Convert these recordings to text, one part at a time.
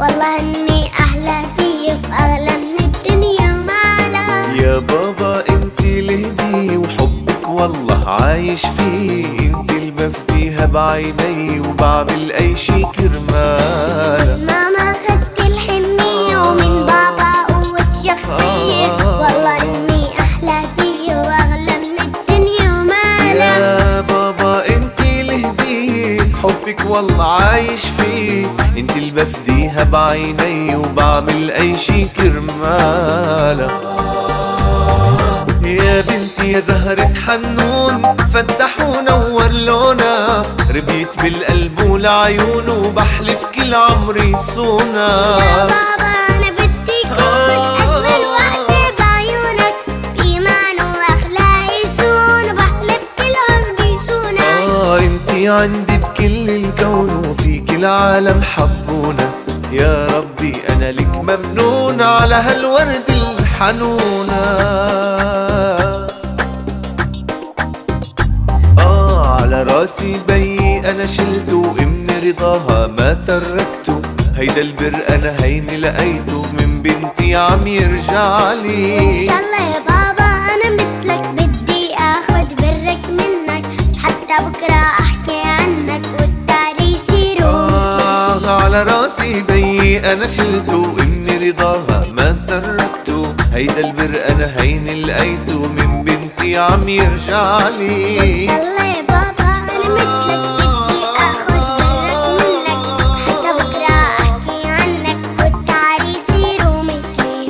والله اني احلى فيك واغلى من الدنيا ومالك. يا بابا انت الهدي وحبك والله عايش فيه، انت اللي بفديها بعيني وبعمل اي شي كرمالك. ماما خدت الحنية ومن بابا قوة شخصية، والله اني احلى فيه واغلى من الدنيا ومالك. يا بابا انت الهدي حبك والله عايش فيه، انت اللي بفديها بعيني وبعمل اي شي كرمالك. يا بنتي يا زهرة حنون فتح ونور لونا، ربيت بالقلب والعيون وبحلف كل عمري صونا. يا بابا انا بدي كون اجمل وحدة بعيونك، بايمان واخلاق يسون وبحلف كل عمري صونك. انتي عندي بكل الكون وفيك العالم حبونا، يا ربي انا لك ممنون على هالورد الحنونة. على راسي بي انا شلته ومن رضاها ما تركته، هيدا البر انا هيني لقيته من بنتي عم يرجع لي. ان شاء الله يا بابا انا مثلك بدي اخذ برك منك، حتى بكره احكي عنك والتاريخ يصيروا. على راسي بي انا شلته ومن رضاها ما تركته، هيدا البر انا هيني لقيته من بنتي عم يرجع لي. ان شاء الله يا بابا انا مثلك بدي اخذ برك منك، حتى بكره احكي عنك والتاريخ يصيروا مثلي.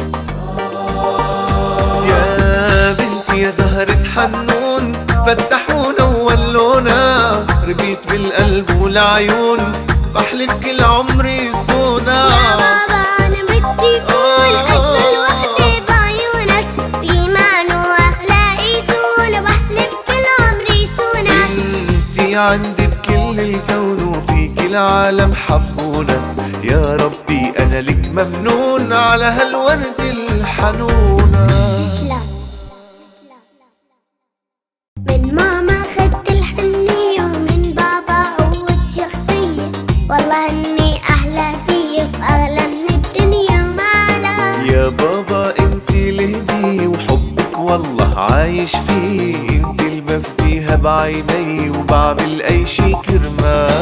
يا بنتي يا زهرة حنون فتح ونور لونا، ربيت بالقلب والعيون بحلف كل عمري صونا. يا بابا انا بدي كون اجمل وحدة بعيونك، بايمان واخلاق يسون وبحلف كل عمري صونك. انتي عندي بكل الكون وفيك العالم حبونا، يا ربي انا لك ممنون على هالورد الحنونة. تسلم. من ماما خدت الحنية ومن بابا قوة شخصية، والله اني احلى فيك واغلى من الدنيا ومالك. يا بابا انت الهدي وحبك والله عايش فيه، انت اللي بفديها بعيني وبعمل اي شي كرمالك.